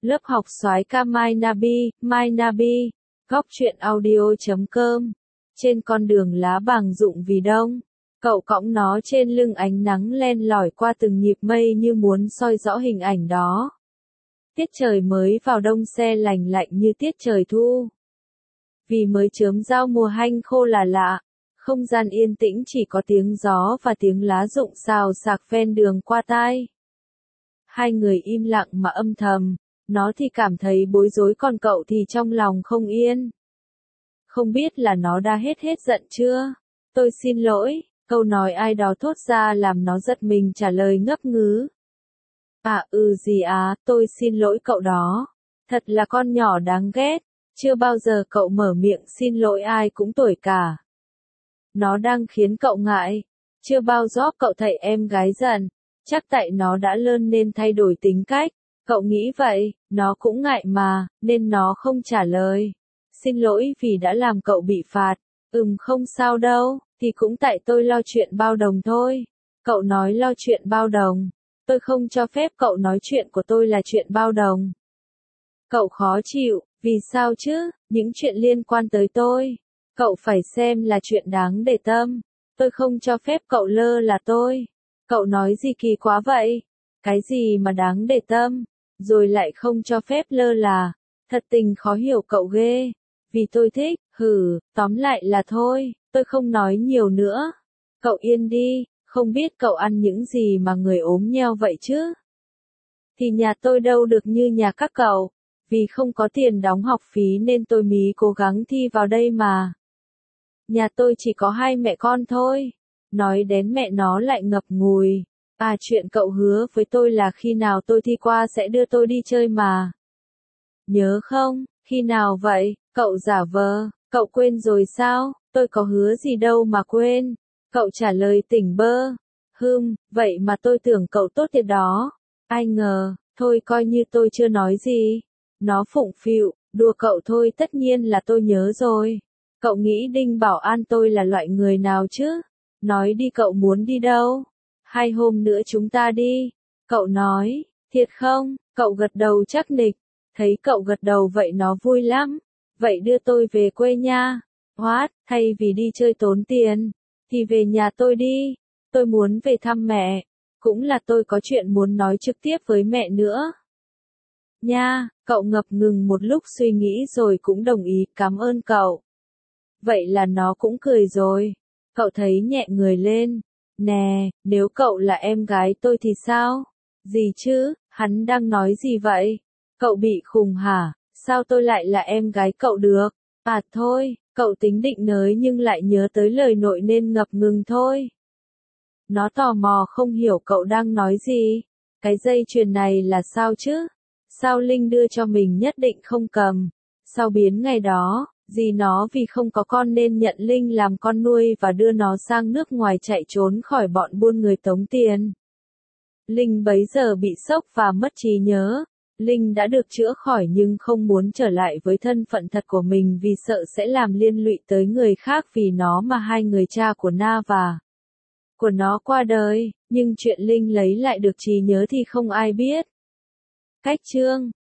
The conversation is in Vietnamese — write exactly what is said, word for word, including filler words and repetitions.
Lớp học soái ca My Nabi, My Nabi, góc truyện audio chấm com. Trên con đường lá bàng rụng vì đông, cậu cõng nó trên lưng, ánh nắng len lỏi qua từng nhịp mây như muốn soi rõ hình ảnh đó. Tiết trời mới vào đông se lành lạnh như tiết trời thu. Vì mới chớm giao mùa hanh khô là lạ, không gian yên tĩnh chỉ có tiếng gió và tiếng lá rụng xào xạc ven đường qua tai. Hai người im lặng mà âm thầm, nó thì cảm thấy bối rối còn cậu thì trong lòng không yên. Không biết là nó đã hết hết giận chưa? Tôi xin lỗi, câu nói ai đó thốt ra làm nó giật mình trả lời ngấp ngứ. À ừ gì à, tôi xin lỗi cậu đó. Thật là con nhỏ đáng ghét, chưa bao giờ cậu mở miệng xin lỗi ai cũng tuổi cả. Nó đang khiến cậu ngại, chưa bao giờ cậu thấy em gái giận, chắc tại nó đã lớn nên thay đổi tính cách. Cậu nghĩ vậy, nó cũng ngại mà, nên nó không trả lời. Xin lỗi vì đã làm cậu bị phạt. Ừm không sao đâu, thì cũng tại tôi lo chuyện bao đồng thôi. Cậu nói lo chuyện bao đồng. Tôi không cho phép cậu nói chuyện của tôi là chuyện bao đồng. Cậu khó chịu, vì sao chứ, những chuyện liên quan tới tôi. Cậu phải xem là chuyện đáng để tâm. Tôi không cho phép cậu lơ là tôi. Cậu nói gì kỳ quá vậy? Cái gì mà đáng để tâm? Rồi lại không cho phép lơ là. Thật tình khó hiểu cậu ghê. Vì tôi thích, hừ, tóm lại là thôi, tôi không nói nhiều nữa. Cậu yên đi, không biết cậu ăn những gì mà người ốm nheo vậy chứ? Thì nhà tôi đâu được như nhà các cậu. Vì không có tiền đóng học phí nên tôi mí cố gắng thi vào đây mà. Nhà tôi chỉ có hai mẹ con thôi. Nói đến mẹ nó lại ngập ngùi. À chuyện cậu hứa với tôi là khi nào tôi thi qua sẽ đưa tôi đi chơi mà. Nhớ không, khi nào vậy, cậu giả vờ, cậu quên rồi sao, tôi có hứa gì đâu mà quên. Cậu trả lời tỉnh bơ. Hừm, vậy mà tôi tưởng cậu tốt thiệt đó. Ai ngờ, thôi coi như tôi chưa nói gì. Nó phụng phịu, đùa cậu thôi, tất nhiên là tôi nhớ rồi. Cậu nghĩ Đinh Bảo An tôi là loại người nào chứ? Nói đi, cậu muốn đi đâu? Hai hôm nữa chúng ta đi. Cậu nói, thiệt không? Cậu gật đầu chắc nịch. Thấy cậu gật đầu vậy nó vui lắm. Vậy đưa tôi về quê nha. What, thay vì đi chơi tốn tiền, thì về nhà tôi đi. Tôi muốn về thăm mẹ. Cũng là tôi có chuyện muốn nói trực tiếp với mẹ nữa. Nha, cậu ngập ngừng một lúc suy nghĩ rồi cũng đồng ý, cảm ơn cậu. Vậy là nó cũng cười rồi. Cậu thấy nhẹ người lên. Nè, nếu cậu là em gái tôi thì sao? Gì chứ, hắn đang nói gì vậy? Cậu bị khùng hả? Sao tôi lại là em gái cậu được? À thôi, cậu tính định nới nhưng lại nhớ tới lời nội nên ngập ngừng thôi. Nó tò mò không hiểu cậu đang nói gì. Cái dây chuyền này là sao chứ? Sao Linh đưa cho mình nhất định không cầm? Sau biến ngày đó, dì nó vì không có con nên nhận Linh làm con nuôi và đưa nó sang nước ngoài chạy trốn khỏi bọn buôn người tống tiền. Linh bấy giờ bị sốc và mất trí nhớ. Linh đã được chữa khỏi nhưng không muốn trở lại với thân phận thật của mình vì sợ sẽ làm liên lụy tới người khác vì nó mà hai người cha của Na và của nó qua đời, nhưng chuyện Linh lấy lại được trí nhớ thì không ai biết. Cách chương